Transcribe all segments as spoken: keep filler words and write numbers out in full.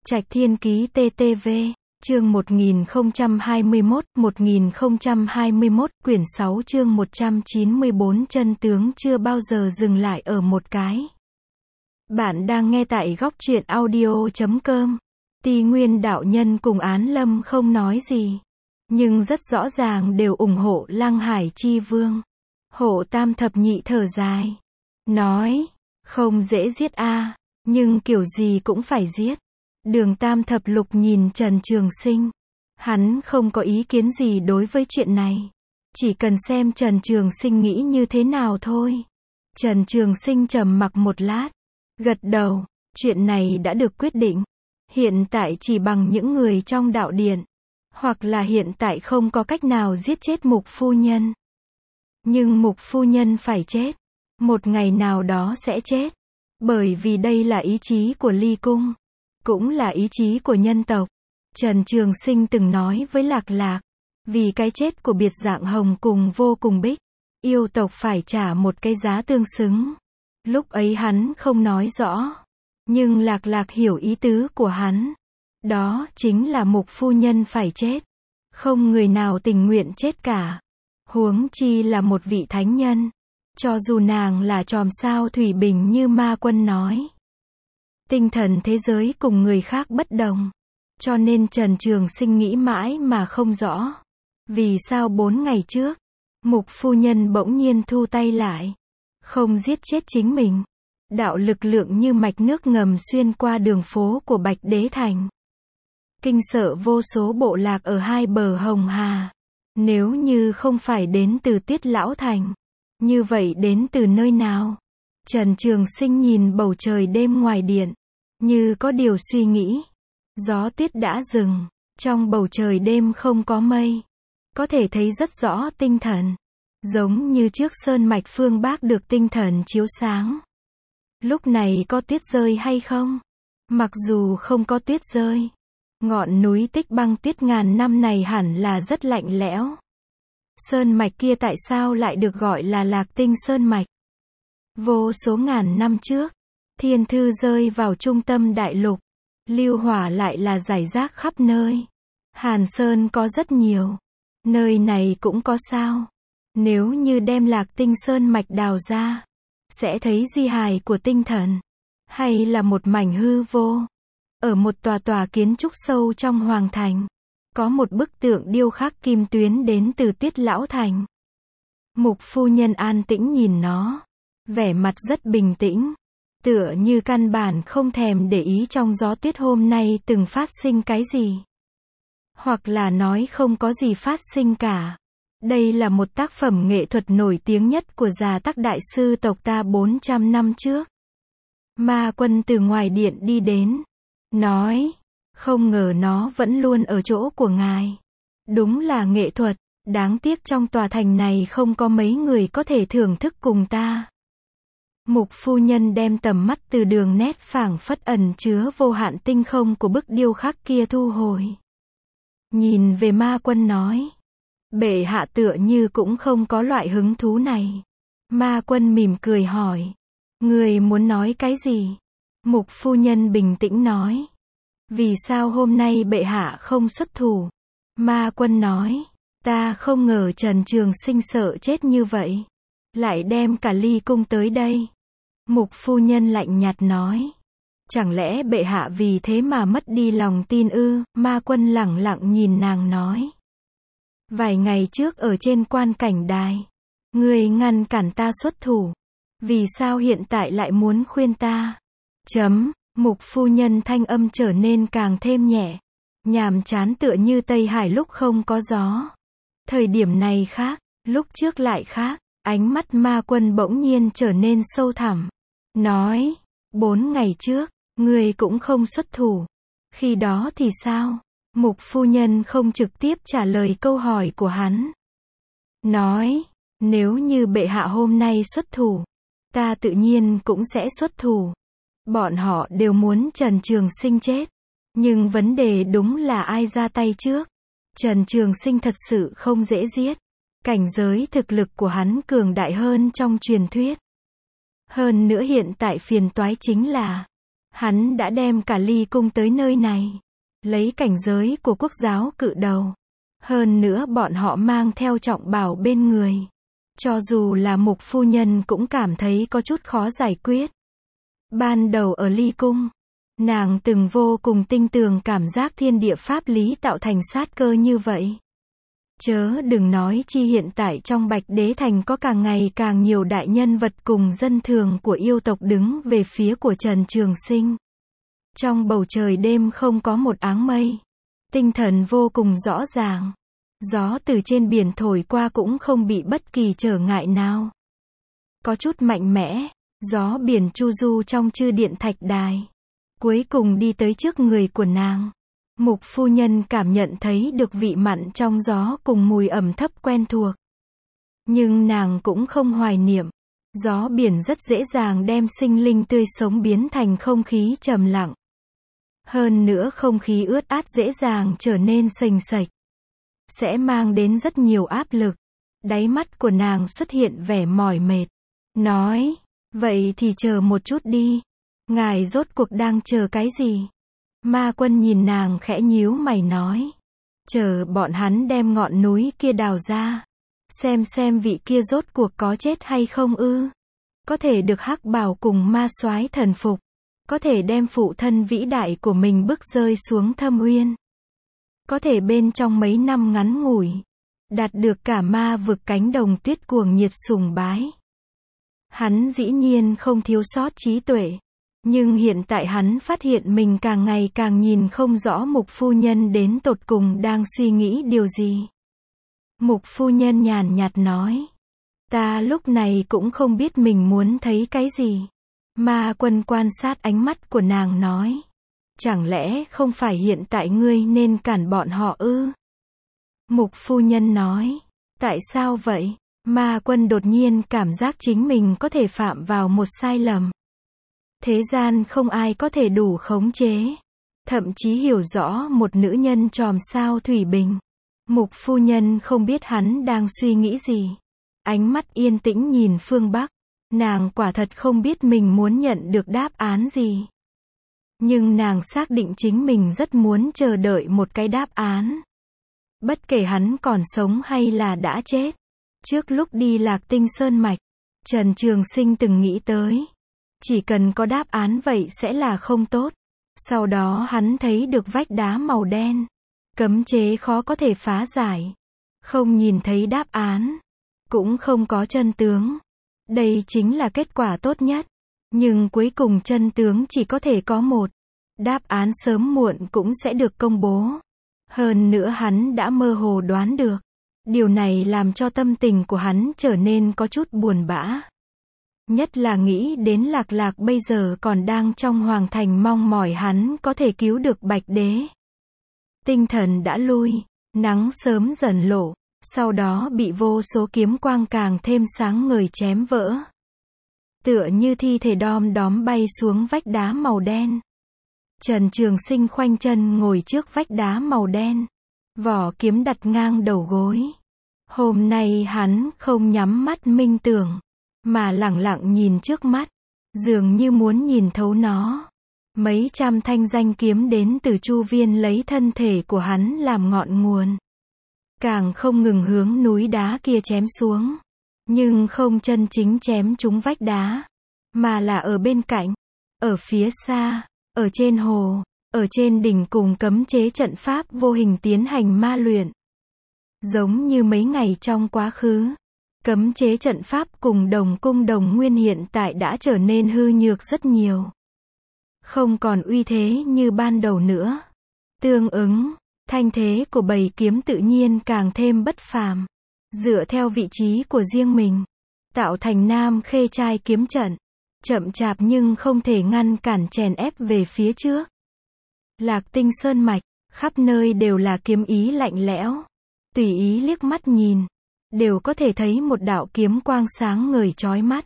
Trạch Thiên Ký tê tê vê, chương một nghìn không trăm hai mươi mốt, một nghìn không trăm hai mươi mốt, quyển sáu chương một trăm chín mươi bốn chân tướng chưa bao giờ dừng lại ở một cái. Bạn đang nghe tại góc truyện audio chấm com. Ti Nguyên đạo nhân cùng Án Lâm không nói gì, nhưng rất rõ ràng đều ủng hộ Lăng Hải Chi Vương. Hộ Tam thập nhị thở dài, nói, không dễ giết a, nhưng kiểu gì cũng phải giết. Đường Tam thập lục nhìn Trần Trường Sinh, hắn không có ý kiến gì đối với chuyện này, chỉ cần xem Trần Trường Sinh nghĩ như thế nào thôi. Trần Trường Sinh trầm mặc một lát, gật đầu, chuyện này đã được quyết định. Hiện tại chỉ bằng những người trong đạo điện, hoặc là hiện tại không có cách nào giết chết Mục phu nhân. Nhưng Mục phu nhân phải chết, một ngày nào đó sẽ chết, bởi vì đây là ý chí của Ly Cung, cũng là ý chí của nhân tộc. Trần Trường Sinh từng nói với Lạc Lạc, vì cái chết của Biệt Dạng Hồng cùng Vô Cùng Bích, yêu tộc phải trả một cái giá tương xứng. Lúc ấy hắn không nói rõ, nhưng Lạc Lạc hiểu ý tứ của hắn. Đó chính là Mục phu nhân phải chết. Không người nào tình nguyện chết cả. Huống chi là một vị thánh nhân. Cho dù nàng là chòm sao thủy bình như Ma Quân nói. Tinh thần thế giới cùng người khác bất đồng. Cho nên Trần Trường Sinh nghĩ mãi mà không rõ. Vì sao bốn ngày trước, Mục phu nhân bỗng nhiên thu tay lại, không giết chết chính mình. Đạo lực lượng như mạch nước ngầm xuyên qua đường phố của Bạch Đế Thành, kinh sợ vô số bộ lạc ở hai bờ Hồng Hà. Nếu như không phải đến từ Tuyết Lão Thành, như vậy đến từ nơi nào? Trần Trường Sinh nhìn bầu trời đêm ngoài điện, như có điều suy nghĩ. Gió tuyết đã dừng, trong bầu trời đêm không có mây, có thể thấy rất rõ tinh thần, giống như trước sơn mạch phương Bắc được tinh thần chiếu sáng. Lúc này có tuyết rơi hay không? Mặc dù không có tuyết rơi, ngọn núi Tích Băng Tuyết ngàn năm này hẳn là rất lạnh lẽo. Sơn mạch kia tại sao lại được gọi là Lạc Tinh Sơn mạch? Vô số ngàn năm trước, thiên thư rơi vào trung tâm đại lục, lưu hỏa lại là rải rác khắp nơi. Hàn Sơn có rất nhiều, nơi này cũng có sao? Nếu như đem Lạc Tinh Sơn mạch đào ra, sẽ thấy di hài của tinh thần, hay là một mảnh hư vô? Ở một tòa tòa kiến trúc sâu trong hoàng thành, có một bức tượng điêu khắc kim tuyến đến từ Tuyết Lão Thành. Mục phu nhân an tĩnh nhìn nó, vẻ mặt rất bình tĩnh, tựa như căn bản không thèm để ý trong gió tuyết hôm nay từng phát sinh cái gì. Hoặc là nói không có gì phát sinh cả. Đây là một tác phẩm nghệ thuật nổi tiếng nhất của Già Tắc Đại Sư tộc ta bốn trăm năm trước. Ma Quân từ ngoài điện đi đến, nói, không ngờ nó vẫn luôn ở chỗ của ngài. Đúng là nghệ thuật, đáng tiếc trong tòa thành này không có mấy người có thể thưởng thức cùng ta. Mục phu nhân đem tầm mắt từ đường nét phảng phất ẩn chứa vô hạn tinh không của bức điêu khắc kia thu hồi. Nhìn về Ma Quân nói, bệ hạ tựa như cũng không có loại hứng thú này. Ma Quân mỉm cười hỏi, người muốn nói cái gì? Mục phu nhân bình tĩnh nói, vì sao hôm nay bệ hạ không xuất thủ? Ma Quân nói, ta không ngờ Trần Trường Sinh sợ chết như vậy, lại đem cả Ly Cung tới đây. Mục phu nhân lạnh nhạt nói, chẳng lẽ bệ hạ vì thế mà mất đi lòng tin ư? Ma Quân lẳng lặng nhìn nàng nói, vài ngày trước ở trên quan cảnh đài, ngươi ngăn cản ta xuất thủ, vì sao hiện tại lại muốn khuyên ta? Chấm, Mục phu nhân thanh âm trở nên càng thêm nhẹ, nhàm chán tựa như Tây Hải lúc không có gió. Thời điểm này khác, lúc trước lại khác. Ánh mắt Ma Quân bỗng nhiên trở nên sâu thẳm, nói, bốn ngày trước, ngươi cũng không xuất thủ. Khi đó thì sao? Mục phu nhân không trực tiếp trả lời câu hỏi của hắn. Nói, nếu như bệ hạ hôm nay xuất thủ, ta tự nhiên cũng sẽ xuất thủ. Bọn họ đều muốn Trần Trường Sinh chết. Nhưng vấn đề đúng là ai ra tay trước. Trần Trường Sinh thật sự không dễ giết. Cảnh giới thực lực của hắn cường đại hơn trong truyền thuyết. Hơn nữa hiện tại phiền toái chính là, Hắn đã đem cả ly cung tới nơi này, lấy cảnh giới của quốc giáo cự đầu. Hơn nữa bọn họ mang theo trọng bảo bên người. Cho dù là Mục phu nhân cũng cảm thấy có chút khó giải quyết. Ban đầu ở ly cung, nàng từng vô cùng tinh tường cảm giác thiên địa pháp lý tạo thành sát cơ như vậy. Chớ đừng nói chi hiện tại trong Bạch Đế Thành có càng ngày càng nhiều đại nhân vật cùng dân thường của yêu tộc đứng về phía của Trần Trường Sinh. Trong bầu trời đêm không có một áng mây. Tinh thần vô cùng rõ ràng. Gió từ trên biển thổi qua cũng không bị bất kỳ trở ngại nào. Có chút mạnh mẽ, gió biển chu du trong chư điện thạch đài. Cuối cùng đi tới trước người của nàng. Mục phu nhân cảm nhận thấy được vị mặn trong gió cùng mùi ẩm thấp quen thuộc. Nhưng nàng cũng không hoài niệm. Gió biển rất dễ dàng đem sinh linh tươi sống biến thành không khí trầm lặng. Hơn nữa không khí ướt át dễ dàng trở nên sềnh sệch. Sẽ mang đến rất nhiều áp lực. Đáy mắt của nàng xuất hiện vẻ mỏi mệt. Nói, vậy thì chờ một chút đi. Ngài rốt cuộc đang chờ cái gì? Ma Quân nhìn nàng khẽ nhíu mày nói. Chờ bọn hắn đem ngọn núi kia đào ra. Xem xem vị kia rốt cuộc có chết hay không ư. Có thể được Hắc Bào cùng ma soái thần phục. Có thể đem phụ thân vĩ đại của mình bước rơi xuống thâm uyên. Có thể bên trong mấy năm ngắn ngủi, đạt được cả ma vực cánh đồng tuyết cuồng nhiệt sùng bái. Hắn dĩ nhiên không thiếu sót trí tuệ. Nhưng hiện tại hắn phát hiện mình càng ngày càng nhìn không rõ Mục phu nhân đến tột cùng đang suy nghĩ điều gì. Mục phu nhân nhàn nhạt nói. Ta lúc này cũng không biết mình muốn thấy cái gì. Ma Quân quan sát ánh mắt của nàng nói. Chẳng lẽ không phải hiện tại ngươi nên cản bọn họ ư? Mục phu nhân nói. Tại sao vậy? Ma Quân đột nhiên cảm giác chính mình có thể phạm vào một sai lầm. Thế gian không ai có thể đủ khống chế. Thậm chí hiểu rõ một nữ nhân tròm sao thủy bình. Mục phu nhân không biết hắn đang suy nghĩ gì. Ánh mắt yên tĩnh nhìn phương Bắc. Nàng quả thật không biết mình muốn nhận được đáp án gì. Nhưng nàng xác định chính mình rất muốn chờ đợi một cái đáp án. Bất kể hắn còn sống hay là đã chết. Trước lúc đi Lạc Tinh Sơn Mạch, Trần Trường Sinh từng nghĩ tới. Chỉ cần có đáp án vậy sẽ là không tốt. Sau đó hắn thấy được vách đá màu đen. Cấm chế khó có thể phá giải. Không nhìn thấy đáp án. Cũng không có chân tướng. Đây chính là kết quả tốt nhất. Nhưng cuối cùng chân tướng chỉ có thể có một. Đáp án sớm muộn cũng sẽ được công bố. Hơn nữa hắn đã mơ hồ đoán được. Điều này làm cho tâm tình của hắn trở nên có chút buồn bã. Nhất là nghĩ đến Lạc Lạc bây giờ còn đang trong hoàng thành mong mỏi hắn có thể cứu được Bạch Đế. Tinh thần đã lui, nắng sớm dần lộ, sau đó bị vô số kiếm quang càng thêm sáng ngời chém vỡ. Tựa như thi thể đom đóm bay xuống vách đá màu đen. Trần Trường Sinh khoanh chân ngồi trước vách đá màu đen. Vỏ kiếm đặt ngang đầu gối. Hôm nay hắn không nhắm mắt minh tưởng. Mà lẳng lặng nhìn trước mắt. Dường như muốn nhìn thấu nó. Mấy trăm thanh danh kiếm đến từ chu viên lấy thân thể của hắn làm ngọn nguồn. Càng không ngừng hướng núi đá kia chém xuống. Nhưng không chân chính chém trúng vách đá. Mà là ở bên cạnh. Ở phía xa. Ở trên hồ. Ở trên đỉnh cùng cấm chế trận pháp vô hình tiến hành ma luyện. Giống như mấy ngày trong quá khứ. Cấm chế trận pháp cùng đồng cung đồng nguyên hiện tại đã trở nên hư nhược rất nhiều. Không còn uy thế như ban đầu nữa. Tương ứng, thanh thế của bầy kiếm tự nhiên càng thêm bất phàm. Dựa theo vị trí của riêng mình. Tạo thành Nam Khê Trai kiếm trận. Chậm chạp nhưng không thể ngăn cản chèn ép về phía trước. Lạc Tinh Sơn Mạch, khắp nơi đều là kiếm ý lạnh lẽo. Tùy ý liếc mắt nhìn. Đều có thể thấy một đạo kiếm quang sáng ngời chói mắt.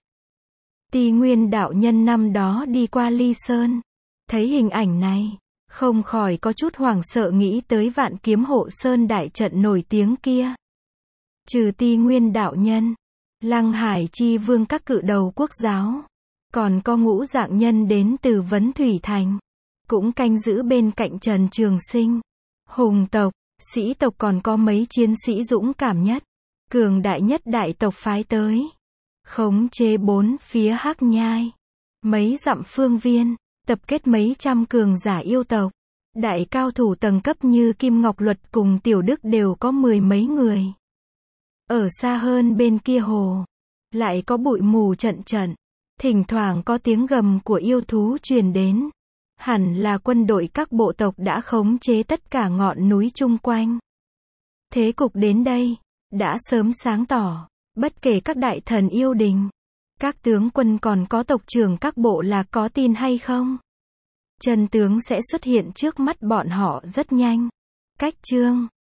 Ti Nguyên đạo nhân năm đó đi qua Ly Sơn. Thấy hình ảnh này, không khỏi có chút hoảng sợ nghĩ tới Vạn Kiếm Hộ Sơn đại trận nổi tiếng kia. Trừ Ti Nguyên đạo nhân, Lăng Hải Chi Vương các cự đầu quốc giáo. Còn có ngũ dạng nhân đến từ Vấn Thủy Thành, cũng canh giữ bên cạnh Trần Trường Sinh. Hùng tộc, sĩ tộc còn có mấy chiến sĩ dũng cảm nhất, cường đại nhất đại tộc phái tới, khống chế bốn phía Hắc Nhai, mấy dặm phương viên, tập kết mấy trăm cường giả yêu tộc. Đại cao thủ tầng cấp như Kim Ngọc Luật cùng Tiểu Đức đều có mười mấy người. Ở xa hơn bên kia hồ, lại có bụi mù trận trận, thỉnh thoảng có tiếng gầm của yêu thú truyền đến. Hẳn là quân đội các bộ tộc đã khống chế tất cả ngọn núi chung quanh. Thế cục đến đây, đã sớm sáng tỏ, bất kể các đại thần yêu đình, các tướng quân còn có tộc trưởng các bộ là có tin hay không, chân tướng sẽ xuất hiện trước mắt bọn họ rất nhanh. Cách chương